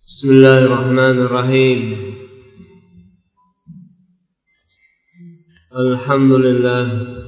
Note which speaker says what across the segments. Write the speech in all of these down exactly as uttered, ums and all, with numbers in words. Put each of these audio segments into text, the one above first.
Speaker 1: Bismillahirrahmanirrahim. Alhamdulillah.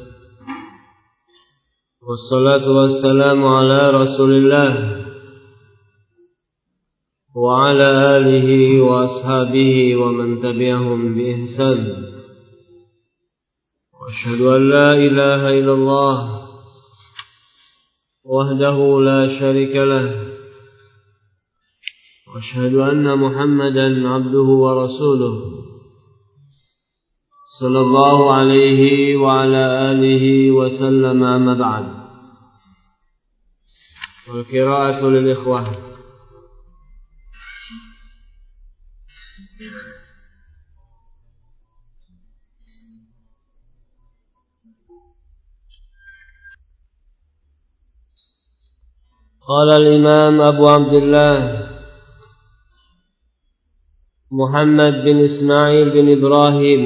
Speaker 1: Wassalatu wassalamu ala Rasulillah wa ala alihi wa ashabihi wa man tabi'ahum bi ihsan. Wa asyhadu an la ilaha illallah wahdahu la syarika lah. Wa asyhadu anna Muhammadan abduhu wa rasuluh. Sallallahu alaihi wa ala alihi wa sallam, amma ba'd. Wal qira'atu lil ikhwah. قال الإمام أبو عبد الله محمد بن إسماعيل بن إبراهيم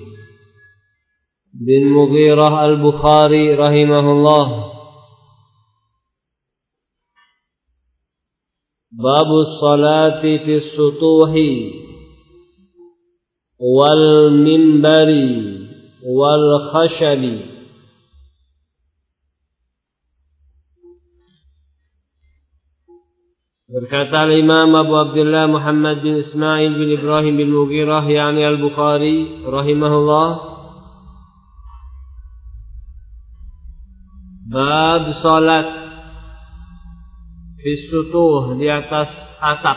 Speaker 1: بن مغيرة البخاري رحمه الله: باب الصلاة في السطوح والمنبر والخشب. Berkata Imam Abu Abdullah Muhammad bin Ismail bin Ibrahim bin Mughirah yakni Al-Bukhari rahimahullah, bab salat fi sutuh, di atas atap,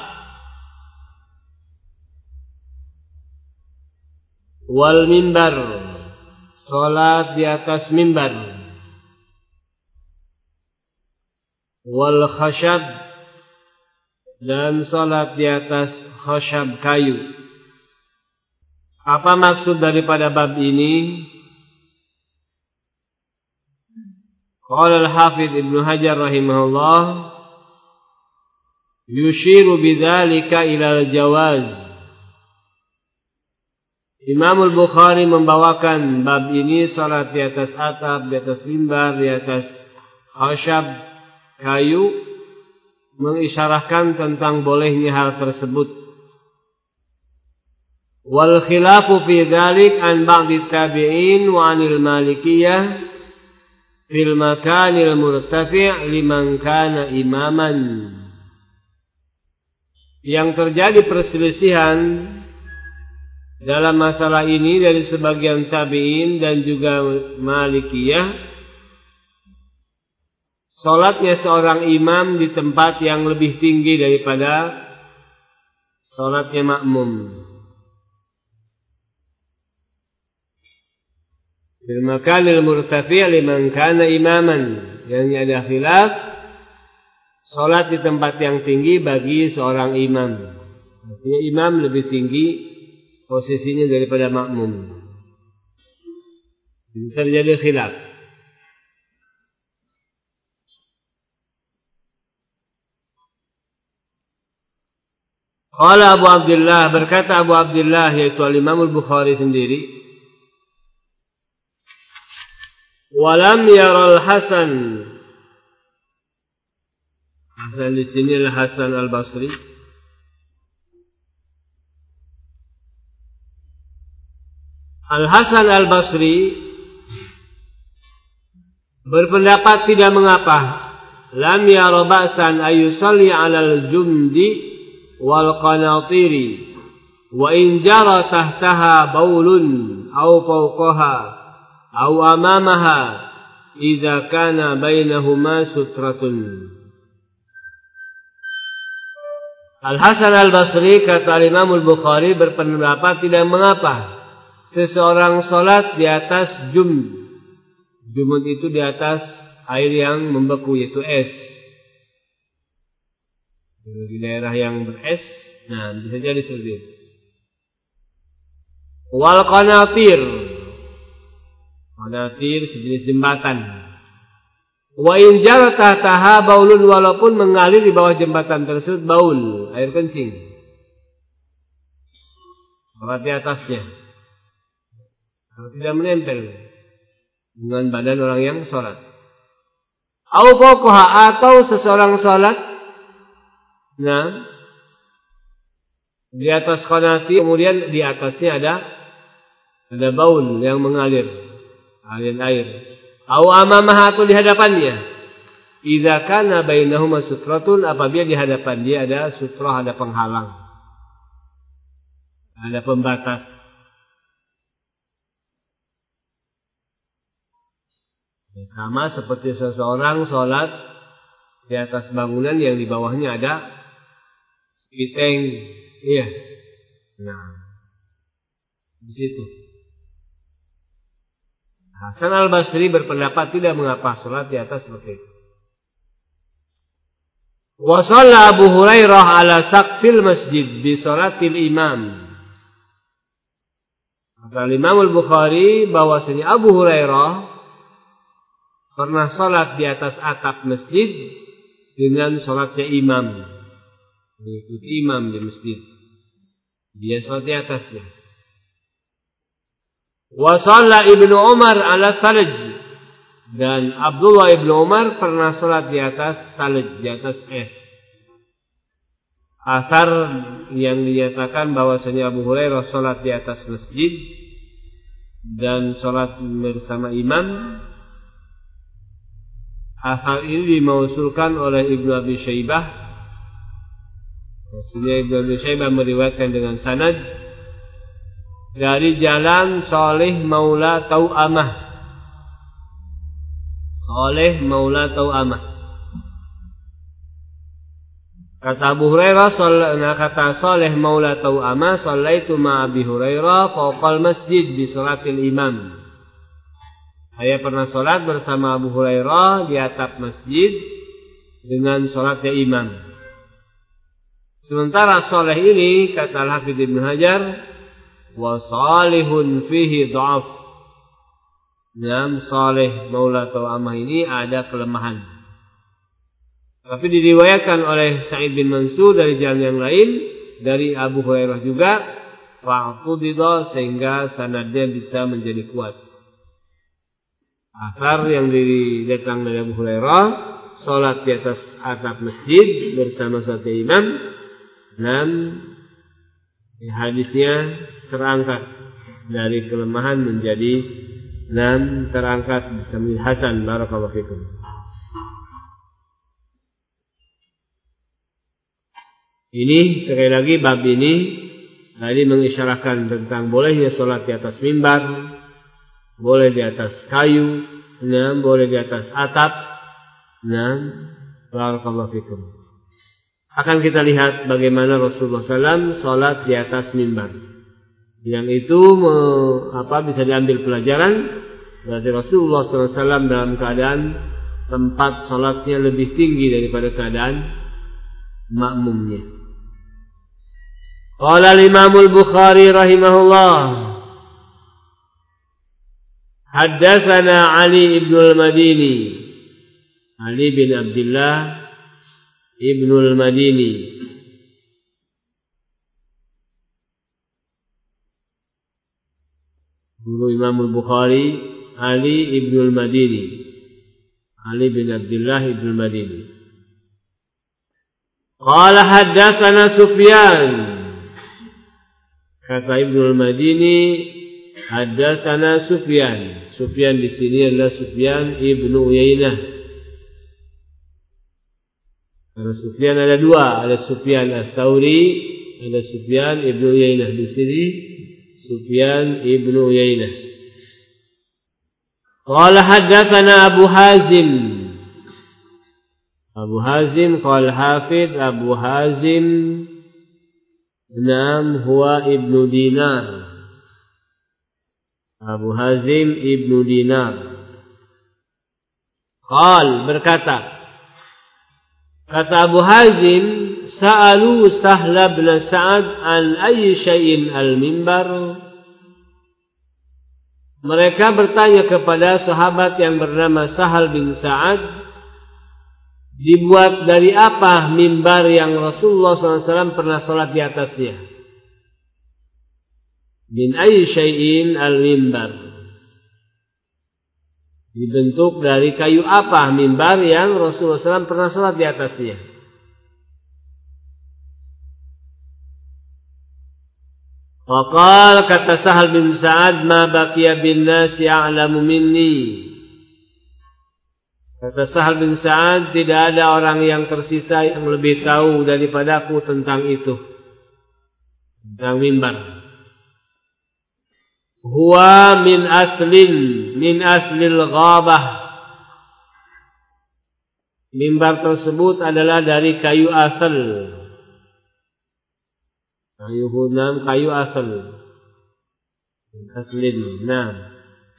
Speaker 1: wal mimbar, salat di atas mimbar, wal khashab, dan salat di atas khashab, kayu. Apa maksud daripada bab ini? Qala al-Hafidz Ibnu Hajar rahimahullah, yushiru bidzalika ila al-jawaz. Imam Al-Bukhari membawakan bab ini, salat di atas atap, di atas mimbar, di atas khashab, kayu, mengisyarahkan tentang bolehnya hal tersebut. Wal khilafu fi dzalik an ba'd tabi'in wa 'anil malikiyah fil makanil murtafi' liman kana imaman. Yang terjadi perselisihan dalam masalah ini dari sebagian tabi'in dan juga malikiyah, salatnya seorang imam di tempat yang lebih tinggi daripada salatnya makmum. Bil makanil murtafi' liman kana imaman, yang ada khilaf salat di tempat yang tinggi bagi seorang imam. Artinya imam lebih tinggi posisinya daripada makmum. Ini terjadi khilaf. Qala Abu Abdullah, berkata Abu Abdullah yaitu Al-Imam Al-Bukhari sendiri, walam yaral Hasan. Hasan di sini adalah Hasan Al-Basri. Al-Hasan Al-Basri berpendapat tidak mengapa, lam yara ba'san ayusalli 'alal jumdi wal qanatiri wa in jara tahtaha baulun aw fawqaha aw amamaha idza kana bainahuma sutratun. Al-Hasan Al-Basri, kata Imam Al-Bukhari, berpendapat tidak mengapa seseorang salat di atas jumd. Jumd itu di atas air yang membeku, yaitu es. Di daerah yang beres, nah bisa jadi seperti itu. Wal qanatir, qanatir sejenis jembatan. Wa in jara tahtaha baulun, walaupun mengalir di bawah jembatan tersebut baul, air kencing. Salat di atasnya, kalau tidak menempel dengan badan orang yang salat. Au fawqaha, atau seseorang salat, nah, Di atas qanati, kemudian di atasnya ada ada baul yang mengalir, aliran air. Au amamaha, atau di hadapannya. Idza kana bainahuma sutratun, apabila di hadapan dia ada sutrah, ada penghalang, ada pembatas. Sama seperti seseorang sholat di atas bangunan yang di bawahnya ada sepiteng, iya. Nah, di situ. Hasan al-Basri berpendapat tidak mengapa sholat di atas seperti itu. Wa shalla Abu Hurairah ala saqfil masjid bi sholatil imam. Kata Imam Al-Bukhari bahwasanya Abu Hurairah pernah sholat di atas atap masjid dengan sholatnya imam, mengikuti imam di masjid. Dia sholat di atasnya. Wa shalla Ibnu Umar ala salj, dan Abdullah Ibnu Umar pernah sholat di atas salj, di atas es. Asar yang dinyatakan bahwasanya Abu Hurairah sholat di atas masjid dan sholat bersama imam. Asar ini dimausulkan oleh Ibnu Abi Syaibah. Maksudnya Ibnu Abi Syaibah meriwayatkan dengan sanad dari jalan Salih Maula Tau'amah. Salih Maula Tau'amah. Kata Abu Hurairah, nah kata Salih Maula Tau'amah, shallaitu ma Abi Hurairah fawqal masjid bi sholatil imam. Saya pernah sholat bersama Abu Hurairah di atap masjid dengan sholatnya imam. Sementara Salih ini, kata Al-Hafidz Ibnu Hajar, wa salihun fihi dha'af. Nam Salih Maula Tau'amah ini ada kelemahan. Tapi diriwayatkan oleh Sa'id bin Mansur dari jalan yang lain, dari Abu Hurairah juga, fa'qudidha, sehingga sanadnya bisa menjadi kuat. Asar yang datang dari Abu Hurairah, sholat di atas atap masjid bersama satu imam, dan hadisnya terangkat dari kelemahan menjadi dan terangkat bisa menjadi hasan. Barakallahu fikum. Ini sekali lagi bab ini tadi mengisyaratkan tentang bolehnya sholat di atas mimbar, boleh di atas kayu, nah, boleh di atas atap. Nah, barakallahu fikum. Akan kita lihat bagaimana Rasulullah shallallahu alaihi wasallam sholat di atas mimbar. Yang itu apa bisa diambil pelajaran berarti Rasulullah shallallahu alaihi wasallam dalam keadaan tempat sholatnya lebih tinggi daripada keadaan makmumnya. Qala al-Imam al-Bukhari rahimahullah, haddatsana Ali ibn al-Madini, Ali bin Abdullah ibn al-Madini, guru Imam al-Bukhari, Ali ibn al-Madini, Ali bin Abdullah ibn al-Madini. Qala haddatsana Sufyan, kata Ibnu al-Madini, haddatsana Sufyan. Sufyan di sini adalah Sufyan ibnu Uyainah. Karena Sufyan ada dua, ada Sufyan ats-Tsauri, ada Sufyan ibnu Uyainah. Di sini Sufyan ibnu Uyainah. Qala haddatsana Abu Hazim. Abu Hazim qala Hafidz Abu Hazim nam huwa ibnu Dinar. Abu Hazim ibnu Dinar qal berkata, kata Abu Hazim, sa'alu Sahla bin Sa'ad an ayyi syai'in al-mimbar. Mereka bertanya kepada sahabat yang bernama Sahal bin Sa'ad, dibuat dari apa mimbar yang Rasulullah shallallahu alaihi wasallam pernah sholat di atasnya? Min ayyi syai'in al-mimbar. Dibentuk dari kayu apa mimbar yang Rasulullah shallallahu alaihi wasallam pernah sholat di atasnya? Waqal kata Sahal bin Sa'ad ma baqiya bin nasi a'lamu minni. Kata Sahal bin Sa'ad, tidak ada orang yang tersisa yang lebih tahu daripadaku tentang itu, tentang mimbar. Huwa min aslin min aslil ghabah. Mimbar tersebut adalah dari kayu asal. Kayu hunam, kayu asal. Aslin, nah.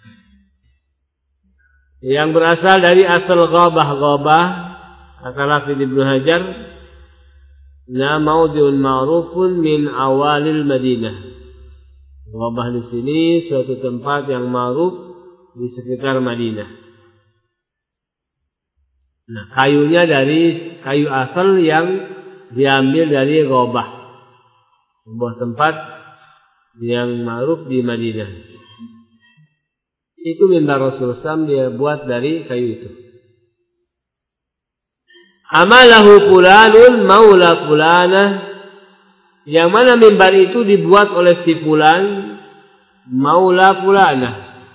Speaker 1: Yang berasal dari asal ghabah. Ghabah, kata Hafidz Ibnu Hajar, na maudhi'un ma'rufun min awalil Madinah. Ghabah di sini suatu tempat yang ma'ruf di sekitar Madinah. Nah, kayunya dari kayu asal yang diambil dari ghabah, sebuah tempat yang ma'ruf di Madinah. Itu mimbar Rasulullah shallallahu alaihi wasallam dia buat dari kayu itu. Amalahu fulanun maula fulanah. Yang mana mimbar itu dibuat oleh si fulan maula fulanah.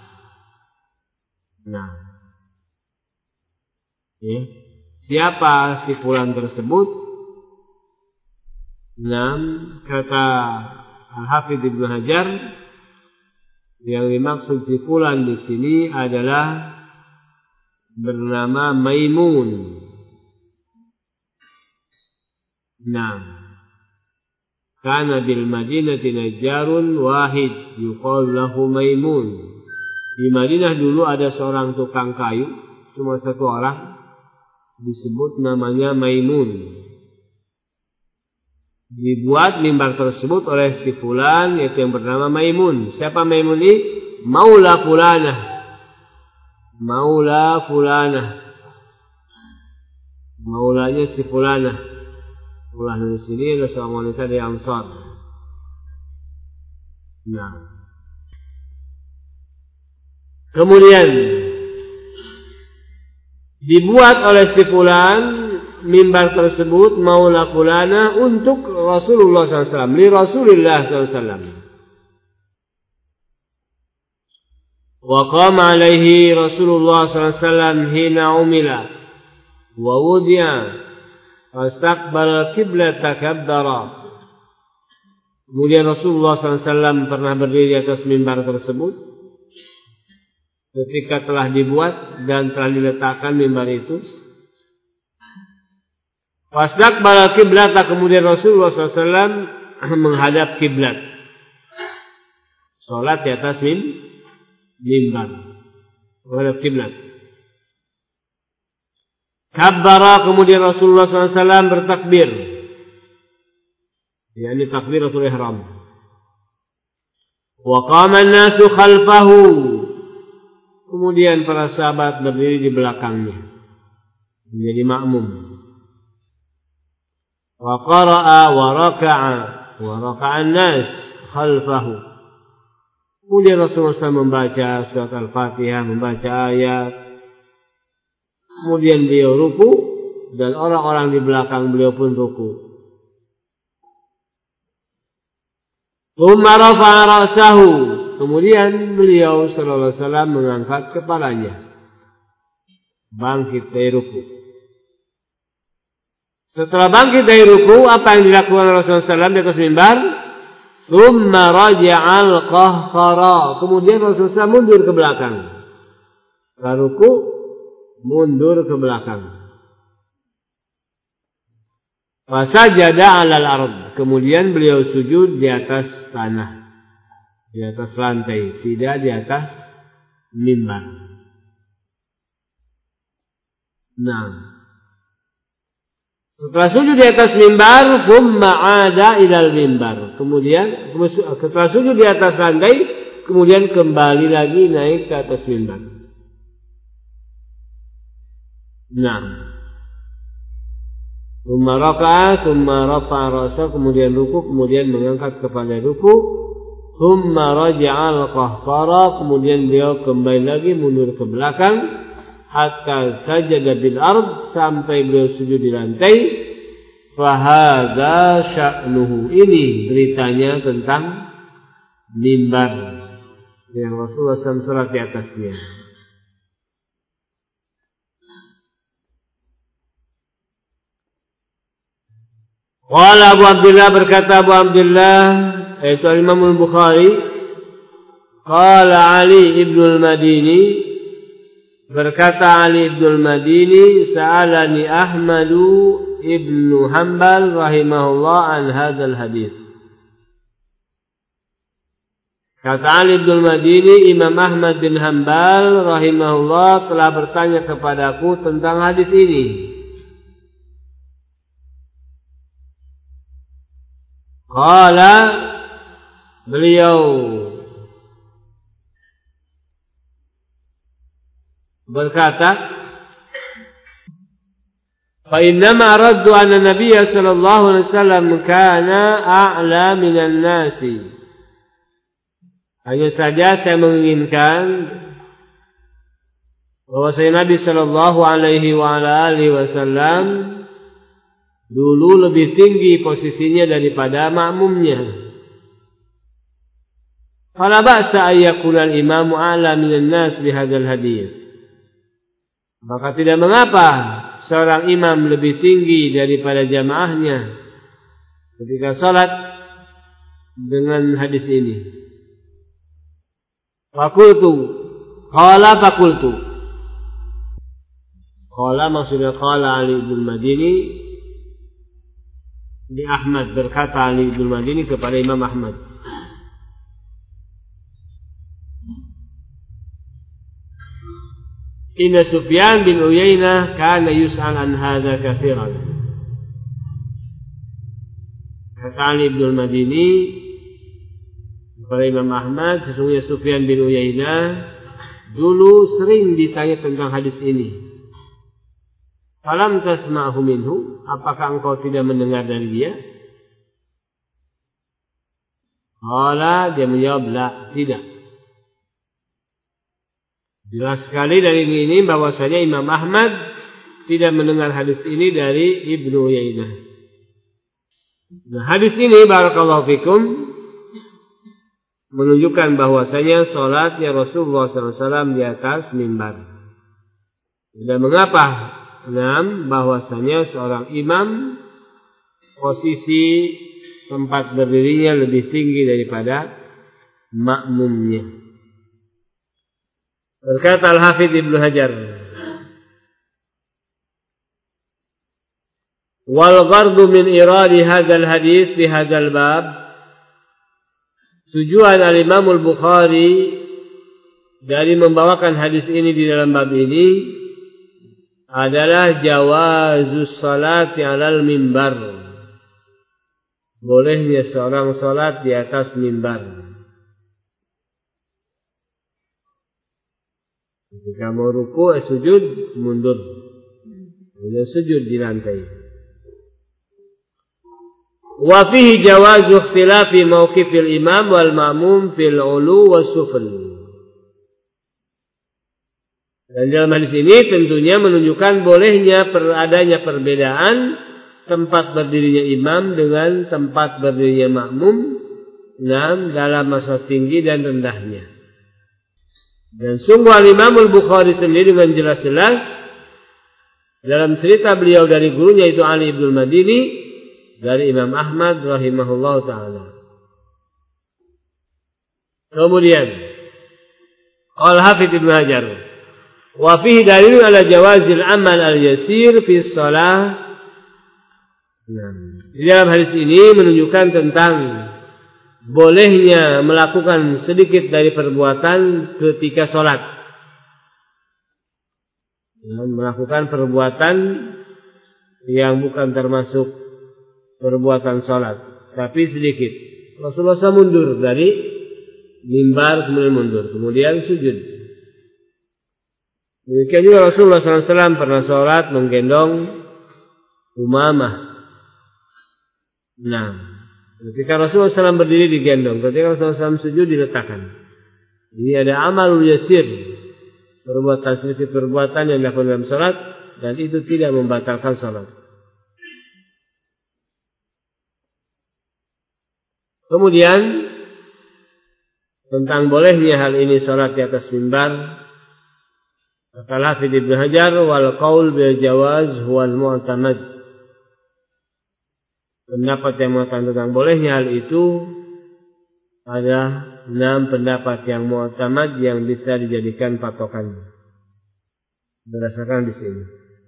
Speaker 1: Nah, ya. Siapa si fulan tersebut? Nah, kata Al-Hafidz Ibnu Hajar, yang dimaksud si fulan di sini adalah bernama Maimun. Nah, kana bil Madinati najjarun wahid yuqalu lahu Maimun. Di Madinah dulu ada seorang tukang kayu, cuma satu orang, disebut namanya Maimun. Dibuat mimbar tersebut oleh si fulan, yaitu yang bernama Maimun. Siapa Maimun ini? Maula fulanah. Maula fulanah. Maulanya si fulanah. Fulanah di sini adalah seorang wanita dari Ansar. Nah. Kemudian dibuat oleh si fulan mimbar tersebut maula fulana untuk Rasulullah sallallahu alaihi wasallam, li Rasulillah sallallahu alaihi wasallam. Wa qama alaihi Rasulullah sallallahu alaihi wasallam hina umila wa wudi'a fastaqbala qiblata kabbara. Kemudian Rasulullah sallallahu alaihi wasallam pernah berdiri di atas mimbar tersebut ketika telah dibuat dan telah diletakkan mimbar itu. Fastaqbala qiblat, kemudian Rasulullah sallallahu alaihi wasallam menghadap kiblat. Salat di atas mimbar. Menghadap kiblat. Kabbara, kemudian Rasulullah sallallahu alaihi wasallam bertakbir. yakni takbiratul ihram. Wa qama an-nasu khalfahu. Kemudian para sahabat berdiri di belakangnya menjadi makmum. Wa qara'a wa raka'a wa raka'a an-nas khalfahu. Kemudian Rasulullah shallallahu alaihi wasallam membaca surat Al-Fatihah, membaca ayat. Kemudian beliau ruku dan orang-orang di belakang beliau pun ruku. Tsumma rafa'a ra'sahu. Kemudian beliau sallallahu alaihi wasallam mengangkat kepalanya, bangkit dari ruku. Setelah bangkit dari ruku, apa yang dilakukan Rasulullah sallallahu alaihi wasallam di atas mimbar? Tsumma raja'al qahqara. Kemudian Rasulullah sallallahu alaihi wasallam mundur ke belakang. Setelah ruku, mundur ke belakang. Fasajada 'alal ard. Kemudian beliau sujud di atas tanah. Di atas lantai, tidak di atas mimbar. Nah, setelah sujud di atas mimbar, tsumma 'ada ilal mimbar. Kemudian setelah sujud di atas lantai, kemudian kembali lagi naik ke atas mimbar. Nah, tsumma raka'a, tsumma rafa'a ra'sahu, kemudian ruku, kemudian mengangkat kepala ruku. Tsumma raja'al qahqara, kemudian beliau kembali lagi mundur ke belakang hatta sajada bil ard, sampai beliau sujud di lantai. Fa hadza sya'nuhu, ini beritanya tentang mimbar yang Rasulullah shallallahu alaihi wasallam salat di atasnya. Qala Abu Abdullah, berkata Abu Abdullah yaitu Imam Al-Bukhari, qala Ali ibn al-Madini, berkata Ali ibn al-Madini, sa'alani Ahmadu ibn Hanbal rahimahullah an hadzal hadis. Kata Ali ibn al-Madini, Imam Ahmad bin Hanbal rahimahullah telah bertanya kepadaku tentang hadis ini. Qala, beliau berkata, fa innama raddu anna nabiyya sallallahu alaihi wasallam kana a'la minan nasi. Hanya saja saya menginginkan bahwasanya Nabi sallallahu alaihi wa ala alihi wasallam dulu lebih tinggi posisinya daripada makmumnya. Fala ba'sa ayyakuna al-imamu a'la minan nas bihadzal hadits. Maka tidak mengapa seorang imam lebih tinggi daripada jamaahnya ketika salat dengan hadis ini. Fakultu, qala fakultu. Qala maksudnya qala Ali bin Madini di Ahmad, berkata Ali bin Madini kepada Imam Ahmad. Inna Sufyan bin Uyainah kana yus'al an hadza katsiran. Kata Ali bin Madini kepada Imam Ahmad, sesungguhnya Sufyan bin Uyainah dulu sering ditanya tentang hadis ini. Falam tasma'hu minhu, apakah engkau tidak mendengar dari dia? Qala, dia menjawab, la, tidak. Jelas sekali dari ini bahwasanya Imam Ahmad tidak mendengar hadis ini dari Ibnu Uyainah. Nah, hadis ini barakallahu fikum menunjukkan bahwasanya salatnya Rasulullah sallallahu alaihi wasallam di atas mimbar. Tidak mengapa enam, bahwasanya seorang imam posisi tempat berdirinya lebih tinggi daripada makmumnya. Berkata Al-Hafidz Ibnu Hajar, wal ghardu min iradi hadzal hadits fi hadzal bab, tujuan Al-Imam Al-Bukhari dari membawakan hadis ini di dalam bab ini adalah jawazus salati alal mimbar, bolehnya seorang salat di atas mimbar. Ketika mau ruku, eh, sujud, mundur, kemudian sujud di lantai. Wa fihi jawazu ikhtilafi mauqifil imam wal ma'mum fil ulu was sufl. Dan dalam hadis ini tentunya menunjukkan bolehnya adanya perbedaan tempat berdirinya imam dengan tempat berdirinya makmum dalam masa tinggi dan rendahnya. Dan sungguh Al-Imam Al-Bukhari sendiri dengan jelas-jelas dalam cerita beliau dari gurunya itu Ali ibn Madini dari Imam Ahmad rahimahullah ta'ala. Kemudian Al-Hafidz Ibn Hajar, wa fihi dalil ala jawazil amal al-yasir fi shalah. Nah, di dalam hadis ini menunjukkan tentang bolehnya melakukan sedikit dari perbuatan ketika sholat. Nah, melakukan perbuatan yang bukan termasuk perbuatan sholat, tapi sedikit. Rasulullah shallallahu alaihi wasallam mundur dari mimbar, kemudian mundur, kemudian sujud. Demikian juga Rasulullah shallallahu alaihi wasallam pernah sholat menggendong Umamah. Nah, ketika Rasulullah shallallahu alaihi wasallam berdiri digendong, ketika Rasulullah shallallahu alaihi wasallam sujud diletakkan. Ini ada amalul yasir, perbuatan sedikit perbuatan yang dilakukan dalam sholat, dan itu tidak membatalkan sholat. Kemudian tentang bolehnya hal ini salat di atas mimbar, kata Hafidz Ibnu Hajar, wal qaul bil jawaz huwal mu'tamad. Pendapat yang mengatakan tentang bolehnya hal itu adalah enam pendapat yang mu'tamad yang bisa dijadikan patokan. Berdasarkan di sini.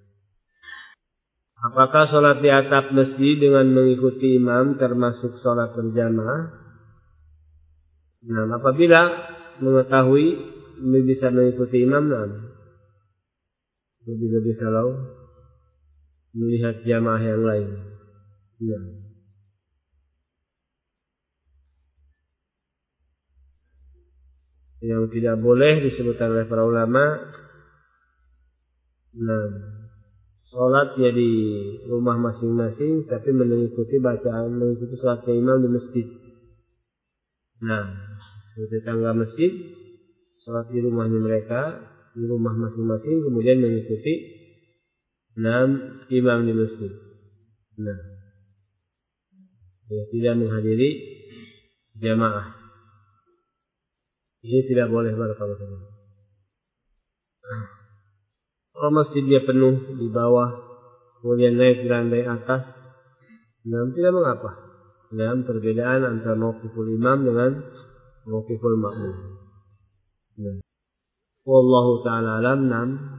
Speaker 1: Apakah sholat di atap masjid dengan mengikuti imam termasuk sholat berjamaah? Nah, apabila mengetahui bisa mengikuti imam, nah, lebih-lebih kalau melihat jamaah yang lain. Nah. Yang tidak boleh disebutkan oleh para ulama, nah, sholatnya di rumah masing-masing, tapi mengikuti bacaan, mengikuti sholatnya imam di masjid. Nah, seperti tangga masjid, sholat di rumahnya mereka, di rumah masing-masing, kemudian mengikuti enam imam di masjid. Nah, ya, tidak menghadiri jamaah. Ini tidak boleh barakallahu fikum. Kalau masjidnya penuh di bawah, kemudian naik ke lantai atas, nah, tidak mengapa. Nah, perbedaan antara mauqiful imam dengan mauqiful makmum. Nah. Wallahu ta'ala alam.